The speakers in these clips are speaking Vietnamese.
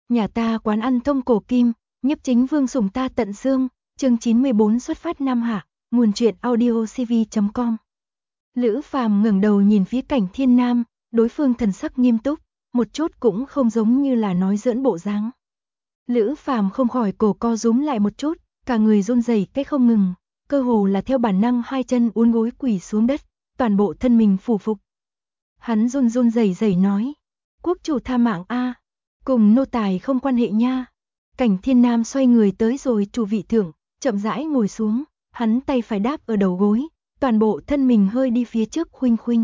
Nhà ta quán ăn thông cổ kim, nhiếp chính vương sủng ta tận xương, chương 94 xuất phát Nam Hạ, nguồn truyện audio cv.com. Lữ Phàm ngẩng đầu nhìn phía Cảnh Thiên Nam, đối phương thần sắc nghiêm túc, một chút cũng không giống như là nói giỡn bộ dáng. Lữ Phàm không khỏi cổ co rúm lại một chút, cả người run rẩy cái không ngừng, cơ hồ là theo bản năng hai chân uốn gối quỳ xuống đất, toàn bộ thân mình phủ phục. Hắn run run rẩy rẩy nói, quốc chủ tha mạng a, cùng nô tài không quan hệ nha. Cảnh Thiên Nam xoay người tới rồi chủ vị thượng, chậm rãi ngồi xuống, hắn tay phải đáp ở đầu gối, toàn bộ thân mình hơi đi phía trước khuynh khuynh.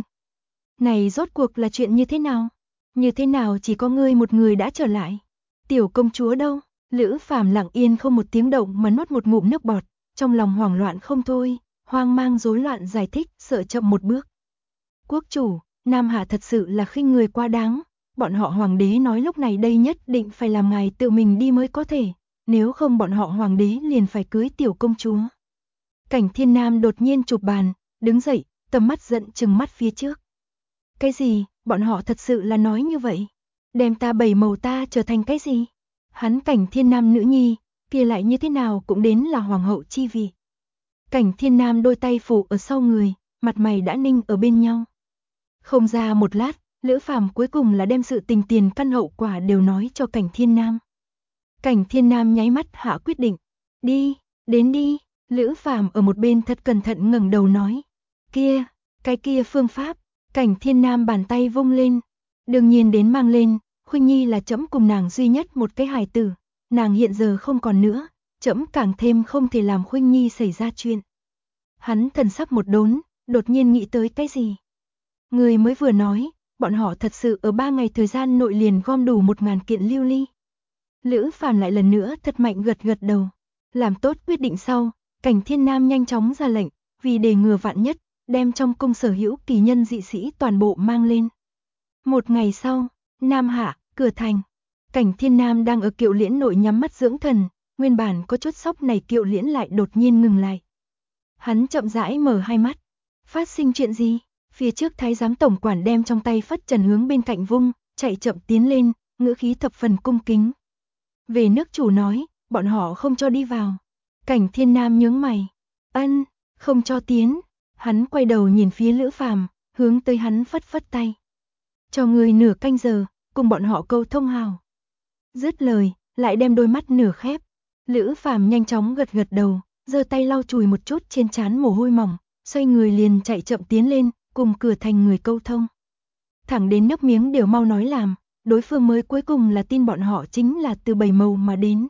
Này rốt cuộc là chuyện như thế nào? Như thế nào chỉ có ngươi một người đã trở lại? Tiểu công chúa đâu? Lữ Phàm lặng yên không một tiếng động mà nuốt một ngụm nước bọt, trong lòng hoảng loạn không thôi, hoang mang rối loạn giải thích, sợ chậm một bước. Quốc chủ, Nam Hạ thật sự là khinh người quá đáng, bọn họ hoàng đế nói lúc này đây nhất định phải làm ngài tự mình đi mới có thể, nếu không bọn họ hoàng đế liền phải cưới tiểu công chúa. Cảnh Thiên Nam đột nhiên chụp bàn, đứng dậy, tầm mắt giận trừng mắt phía trước. Cái gì, bọn họ thật sự là nói như vậy? Đem ta bảy màu ta trở thành cái gì? Hắn Cảnh Thiên Nam nữ nhi, kia lại như thế nào cũng đến là hoàng hậu chi vị. Cảnh Thiên Nam đôi tay phủ ở sau người, mặt mày đã ninh ở bên nhau. Không ra một lát, Lữ Phàm cuối cùng là đem sự tình tiền căn hậu quả đều nói cho Cảnh Thiên Nam. Cảnh Thiên Nam nháy mắt hạ quyết định. Đi, đến đi. Lữ Phàm ở một bên thật cẩn thận ngẩng đầu nói. Kia, cái kia phương pháp. Cảnh Thiên Nam bàn tay vung lên. Đương nhiên đến mang lên, Khuynh Nhi là trẫm cùng nàng duy nhất một cái hài tử. Nàng hiện giờ không còn nữa, trẫm càng thêm không thể làm Khuynh Nhi xảy ra chuyện. Hắn thần sắc một đốn, đột nhiên nghĩ tới cái gì. Người mới vừa nói, bọn họ thật sự ở 3 ngày thời gian nội liền gom đủ 1000 kiện lưu ly. Lữ Phàm lại lần nữa thật mạnh gật gật đầu. Làm tốt quyết định sau, Cảnh Thiên Nam nhanh chóng ra lệnh, vì để ngừa vạn nhất, đem trong cung sở hữu kỳ nhân dị sĩ toàn bộ mang lên. Một ngày sau, Nam Hạ, cửa thành. Cảnh Thiên Nam đang ở Kiệu Liễn nội nhắm mắt dưỡng thần, nguyên bản có chút sốc này Kiệu Liễn lại đột nhiên ngừng lại. Hắn chậm rãi mở hai mắt. Phát sinh chuyện gì? Phía trước thái giám tổng quản đem trong tay phất trần hướng bên cạnh vung, chạy chậm tiến lên, ngữ khí thập phần cung kính. Về nước chủ nói, bọn họ không cho đi vào. Cảnh Thiên Nam nhướng mày. Ân, không cho tiến. Hắn quay đầu nhìn phía Lữ Phàm, hướng tới hắn phất phất tay. Cho người nửa canh giờ, cùng bọn họ câu thông hào. Dứt lời, lại đem đôi mắt nửa khép. Lữ Phàm nhanh chóng gật gật đầu, giơ tay lau chùi một chút trên trán mồ hôi mỏng, xoay người liền chạy chậm tiến lên, cùng cửa thành người câu thông. Thẳng đến nước miếng đều mau nói làm, đối phương mới cuối cùng là tin bọn họ chính là từ bảy màu mà đến.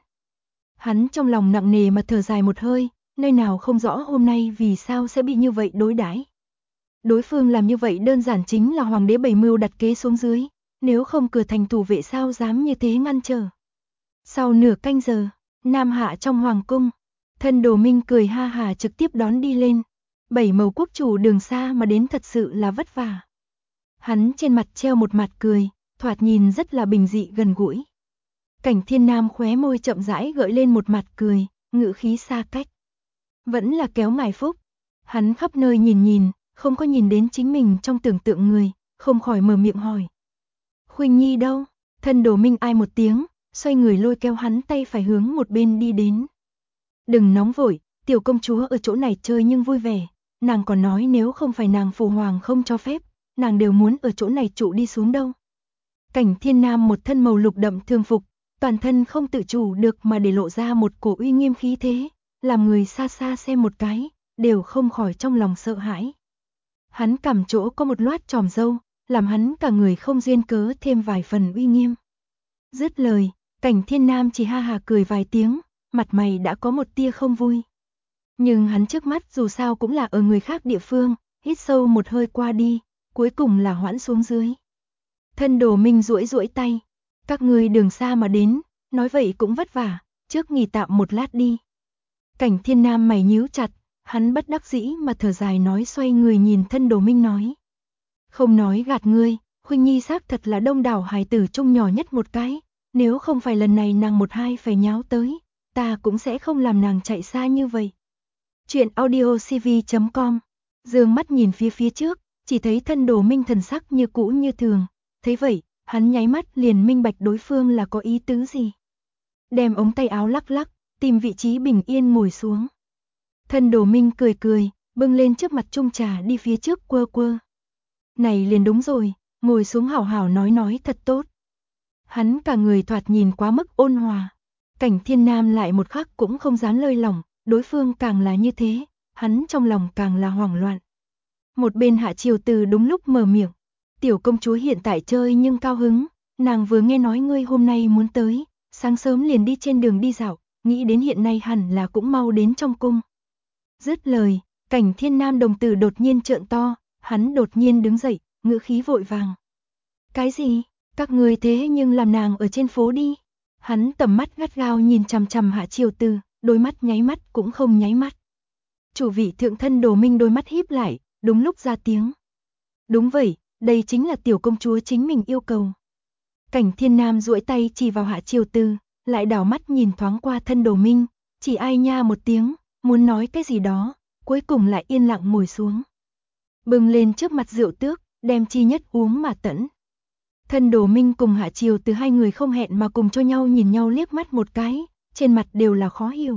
Hắn trong lòng nặng nề mà thở dài một hơi, nơi nào không rõ hôm nay vì sao sẽ bị như vậy đối đãi. Đối phương làm như vậy đơn giản chính là hoàng đế bảy mưu đặt kế xuống dưới, nếu không cửa thành thủ vệ sao dám như thế ngăn trở. Sau nửa canh giờ, Nam Hạ trong hoàng cung, Thân Đồ Minh cười ha hà trực tiếp đón đi lên. Bảy màu quốc chủ đường xa mà đến thật sự là vất vả. Hắn trên mặt treo một mặt cười, thoạt nhìn rất là bình dị gần gũi. Cảnh Thiên Nam khóe môi chậm rãi gợi lên một mặt cười, ngữ khí xa cách. Vẫn là kéo ngài phúc. Hắn khắp nơi nhìn nhìn, không có nhìn đến chính mình trong tưởng tượng người, không khỏi mở miệng hỏi. Khuynh Nhi đâu? Thân Đồ Minh ai một tiếng, xoay người lôi kéo hắn tay phải hướng một bên đi đến. Đừng nóng vội, tiểu công chúa ở chỗ này chơi nhưng vui vẻ. Nàng còn nói nếu không phải nàng phụ hoàng không cho phép, nàng đều muốn ở chỗ này trụ đi xuống đâu. Cảnh Thiên Nam một thân màu lục đậm thường phục, toàn thân không tự chủ được mà để lộ ra một cổ uy nghiêm khí thế, làm người xa xa xem một cái, đều không khỏi trong lòng sợ hãi. Hắn cằm chỗ có một loát tròm râu, làm hắn cả người không duyên cớ thêm vài phần uy nghiêm. Dứt lời, Cảnh Thiên Nam chỉ ha hà cười vài tiếng, mặt mày đã có một tia không vui. Nhưng hắn trước mắt dù sao cũng là ở người khác địa phương, hít sâu một hơi qua đi, cuối cùng là hoãn xuống dưới. Thân Đồ Minh duỗi duỗi tay, các ngươi đường xa mà đến, nói vậy cũng vất vả, trước nghỉ tạm một lát đi. Cảnh Thiên Nam mày nhíu chặt, hắn bất đắc dĩ mà thở dài nói xoay người nhìn Thân Đồ Minh nói. Không nói gạt ngươi, Khuynh Nhi xác thật là đông đảo hài tử trung nhỏ nhất một cái, nếu không phải lần này nàng một hai phải nháo tới, ta cũng sẽ không làm nàng chạy xa như vậy. Chuyện audio cv.com. Dương mắt nhìn phía trước, chỉ thấy Thân Đồ Minh thần sắc như cũ như thường, thấy vậy, Hắn nháy mắt liền minh bạch đối phương là có ý tứ gì. Đem ống tay áo lắc lắc, tìm vị trí bình yên ngồi xuống. Thân Đồ Minh cười cười, bưng lên trước mặt chung trà đi phía trước quơ quơ. Này liền đúng rồi, ngồi xuống hảo hảo nói thật tốt. Hắn cả người thoạt nhìn quá mức ôn hòa. Cảnh Thiên Nam lại một khắc cũng không dám lơi lỏng, đối phương càng là như thế, hắn trong lòng càng là hoảng loạn. Một bên Hạ Triều Từ đúng lúc mở miệng, tiểu công chúa hiện tại chơi nhưng cao hứng, nàng vừa nghe nói ngươi hôm nay muốn tới, sáng sớm liền đi trên đường đi dạo, nghĩ đến hiện nay hẳn là cũng mau đến trong cung. Dứt lời, Cảnh Thiên Nam đồng tử đột nhiên trợn to, hắn đột nhiên đứng dậy, ngữ khí vội vàng. Cái gì? Các người thế nhưng làm nàng ở trên phố đi. Hắn tầm mắt gắt gao nhìn chằm chằm Hạ Triều Từ, đôi mắt nháy mắt cũng không nháy mắt. Chủ vị thượng thân Đồ Minh đôi mắt híp lại, đúng lúc ra tiếng. Đúng vậy, đây chính là tiểu công chúa chính mình yêu cầu. Cảnh Thiên Nam duỗi tay chỉ vào Hạ Triều Từ, lại đảo mắt nhìn thoáng qua thân Đồ Minh, chỉ ai nha một tiếng, muốn nói cái gì đó, cuối cùng lại yên lặng ngồi xuống. Bưng lên trước mặt rượu tước, đem chi nhất uống mà tẫn. Thân Đồ Minh cùng Hạ Triều Từ hai người không hẹn mà cùng cho nhau nhìn nhau liếc mắt một cái, trên mặt đều là khó hiểu.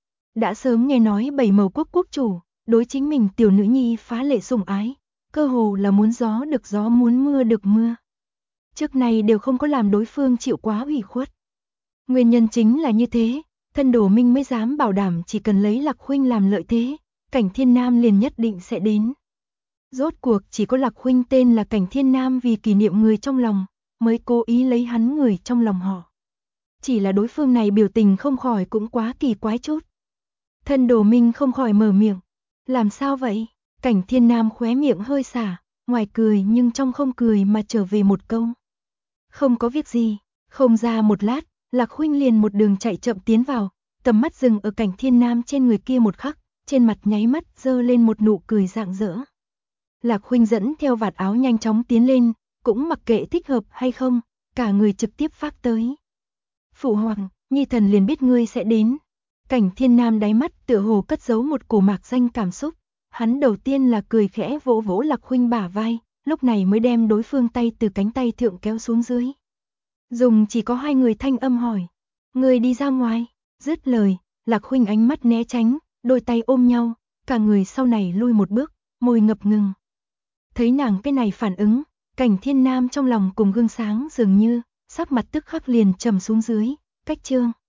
Đã sớm nghe nói bảy màu quốc quốc chủ, đối chính mình tiểu nữ nhi phá lệ sủng ái, cơ hồ là muốn gió được gió muốn mưa được mưa. Trước này đều không có làm đối phương chịu quá ủy khuất. Nguyên nhân chính là như thế, thân Đồ Minh mới dám bảo đảm chỉ cần lấy Lạc Khuynh làm lợi thế, Cảnh Thiên Nam liền nhất định sẽ đến. Rốt cuộc chỉ có Lạc Khuynh tên là Cảnh Thiên Nam vì kỷ niệm người trong lòng, mới cố ý lấy hắn người trong lòng họ. Chỉ là đối phương này biểu tình không khỏi cũng quá kỳ quái chút. Thân Đồ Minh không khỏi mở miệng. Làm sao vậy? Cảnh Thiên Nam khóe miệng hơi xả, ngoài cười nhưng trong không cười mà trở về một câu. Không có việc gì, không ra một lát, Lạc Khuynh liền một đường chạy chậm tiến vào, tầm mắt dừng ở Cảnh Thiên Nam trên người kia một khắc, trên mặt nháy mắt giơ lên một nụ cười rạng rỡ. Lạc Khuynh dẫn theo vạt áo nhanh chóng tiến lên, cũng mặc kệ thích hợp hay không, cả người trực tiếp phác tới. Phụ hoàng, nhi thần liền biết ngươi sẽ đến. Cảnh Thiên Nam đáy mắt tựa hồ cất giấu một cổ mạc danh cảm xúc, hắn đầu tiên là cười khẽ vỗ vỗ Lạc Khuynh bả vai, lúc này mới đem đối phương tay từ cánh tay thượng kéo xuống dưới. Dùng chỉ có hai người thanh âm hỏi, ngươi đi ra ngoài, dứt lời, Lạc Khuynh ánh mắt né tránh, đôi tay ôm nhau, cả người sau này lui một bước, môi ngập ngừng. Thấy nàng cái này phản ứng, Cảnh Thiên Nam trong lòng cùng gương sáng dường như, sắc mặt tức khắc liền trầm xuống dưới, cách chương.